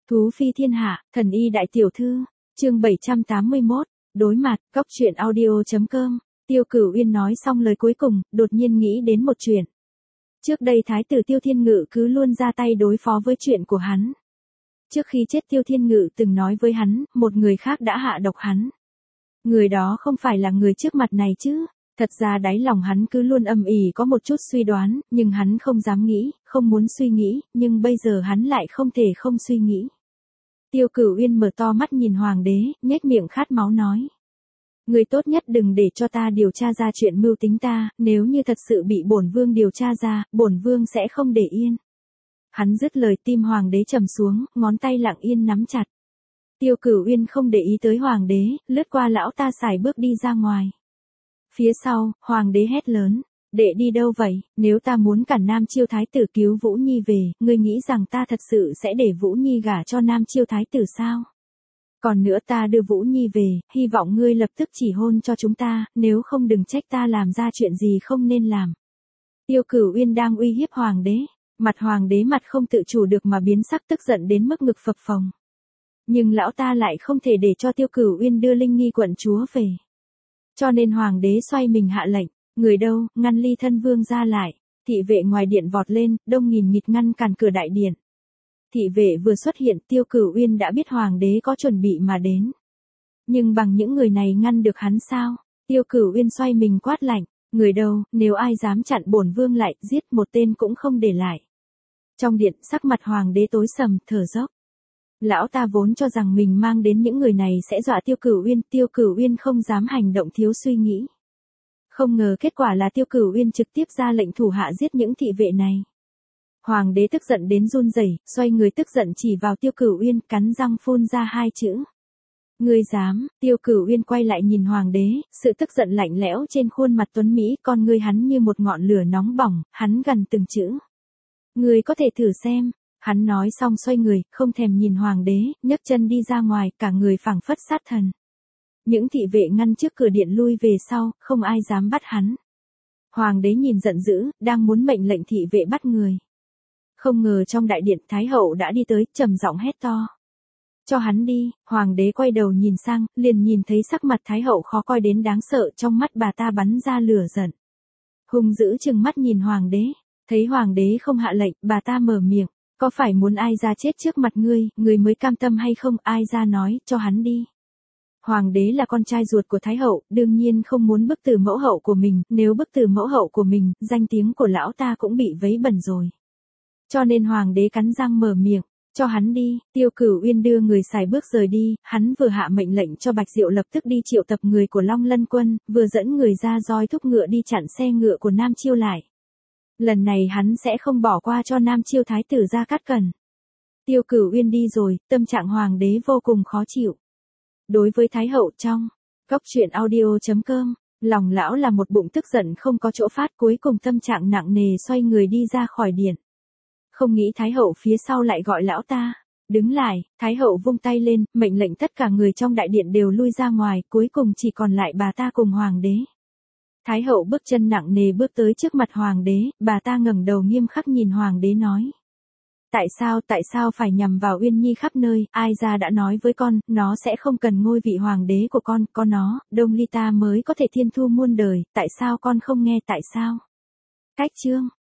Thú phi thiên hạ, thần y đại tiểu thư, chương 781, đối mặt, góc truyện audio.com, Tiêu Cửu Uyên nói xong lời cuối cùng, đột nhiên nghĩ đến một chuyện. Trước đây thái tử Tiêu Thiên Ngự cứ luôn ra tay đối phó với chuyện của hắn. Trước khi chết Tiêu Thiên Ngự từng nói với hắn, một người khác đã hạ độc hắn. Người đó không phải là người trước mặt này chứ. Thật ra đáy lòng hắn cứ luôn âm ỉ có một chút suy đoán, nhưng hắn không dám nghĩ, không muốn suy nghĩ, nhưng bây giờ hắn lại không thể không suy nghĩ. Tiêu Cửu Uyên mở to mắt nhìn hoàng đế, nhếch miệng khát máu nói. Người tốt nhất đừng để cho ta điều tra ra chuyện mưu tính ta, nếu như thật sự bị bổn vương điều tra ra, bổn vương sẽ không để yên. Hắn dứt lời tim hoàng đế trầm xuống, ngón tay lặng yên nắm chặt. Tiêu Cửu Uyên không để ý tới hoàng đế, lướt qua lão ta sải bước đi ra ngoài. Phía sau, hoàng đế hét lớn, đệ đi đâu vậy, nếu ta muốn cả Nam Chiêu Thái tử cứu Vũ Nhi về, ngươi nghĩ rằng ta thật sự sẽ để Vũ Nhi gả cho Nam Chiêu Thái tử sao? Còn nữa ta đưa Vũ Nhi về, hy vọng ngươi lập tức chỉ hôn cho chúng ta, nếu không đừng trách ta làm ra chuyện gì không nên làm. Tiêu Cửu Uyên đang uy hiếp hoàng đế, mặt hoàng đế mặt không tự chủ được mà biến sắc tức giận đến mức ngực phập phồng. Nhưng lão ta lại không thể để cho Tiêu Cửu Uyên đưa Linh Nghi quận chúa về. Cho nên hoàng đế xoay mình hạ lệnh, người đâu, ngăn Ly Thân Vương ra lại. Thị vệ ngoài điện vọt lên, đông nghìn nghịt ngăn cản cửa đại điện. Thị vệ vừa xuất hiện, Tiêu Cửu Uyên đã biết hoàng đế có chuẩn bị mà đến. Nhưng bằng những người này ngăn được hắn sao? Tiêu Cửu Uyên xoay mình quát lạnh, người đâu, nếu ai dám chặn bổn vương lại, giết một tên cũng không để lại. Trong điện, sắc mặt hoàng đế tối sầm, thở dốc. Lão ta vốn cho rằng mình mang đến những người này sẽ dọa Tiêu Cửu Uyên không dám hành động thiếu suy nghĩ. Không ngờ kết quả là Tiêu Cửu Uyên trực tiếp ra lệnh thủ hạ giết những thị vệ này. Hoàng đế tức giận đến run rẩy, xoay người tức giận chỉ vào Tiêu Cửu Uyên, cắn răng phun ra hai chữ. Ngươi dám? Tiêu Cửu Uyên quay lại nhìn hoàng đế, sự tức giận lạnh lẽo trên khuôn mặt tuấn mỹ, con ngươi hắn như một ngọn lửa nóng bỏng, hắn gần từng chữ. Ngươi có thể thử xem. Hắn nói xong xoay người, không thèm nhìn hoàng đế, nhấc chân đi ra ngoài, cả người phảng phất sát thần. Những thị vệ ngăn trước cửa điện lui về sau, không ai dám bắt hắn. Hoàng đế nhìn giận dữ, đang muốn mệnh lệnh thị vệ bắt người. Không ngờ trong đại điện Thái hậu đã đi tới, trầm giọng hét to. Cho hắn đi, hoàng đế quay đầu nhìn sang, liền nhìn thấy sắc mặt Thái hậu khó coi đến đáng sợ, trong mắt bà ta bắn ra lửa giận. Hung dữ trừng mắt nhìn hoàng đế, thấy hoàng đế không hạ lệnh, bà ta mở miệng. Có phải muốn ai ra chết trước mặt ngươi mới cam tâm hay không, ai ra nói, cho hắn đi. Hoàng đế là con trai ruột của Thái hậu, đương nhiên không muốn bức tử mẫu hậu của mình, nếu bức tử mẫu hậu của mình, danh tiếng của lão ta cũng bị vấy bẩn rồi. Cho nên hoàng đế cắn răng mở miệng, cho hắn đi. Tiêu Cửu Uyên đưa người sải bước rời đi, hắn vừa hạ mệnh lệnh cho Bạch Diệu lập tức đi triệu tập người của Long Lân quân, vừa dẫn người ra roi thúc ngựa đi chặn xe ngựa của Nam Chiêu lại. Lần này hắn sẽ không bỏ qua cho Nam Chiêu Thái tử Gia Cát Cẩn. Tiêu Cửu Uyên đi rồi, tâm trạng hoàng đế vô cùng khó chịu. Đối với Thái hậu trong góc truyện audio.com, lòng lão là một bụng tức giận không có chỗ phát, cuối cùng tâm trạng nặng nề xoay người đi ra khỏi điện. Không nghĩ Thái hậu phía sau lại gọi lão ta. Đứng lại, Thái hậu vung tay lên, mệnh lệnh tất cả người trong đại điện đều lui ra ngoài, cuối cùng chỉ còn lại bà ta cùng hoàng đế. Thái hậu bước chân nặng nề bước tới trước mặt hoàng đế, bà ta ngẩng đầu nghiêm khắc nhìn hoàng đế nói. Tại sao phải nhằm vào Uyên Nhi khắp nơi, ai ra đã nói với con, nó sẽ không cần ngôi vị hoàng đế của con nó, Đông Ly ta mới có thể thiên thu muôn đời, tại sao con không nghe tại sao? Cách chương.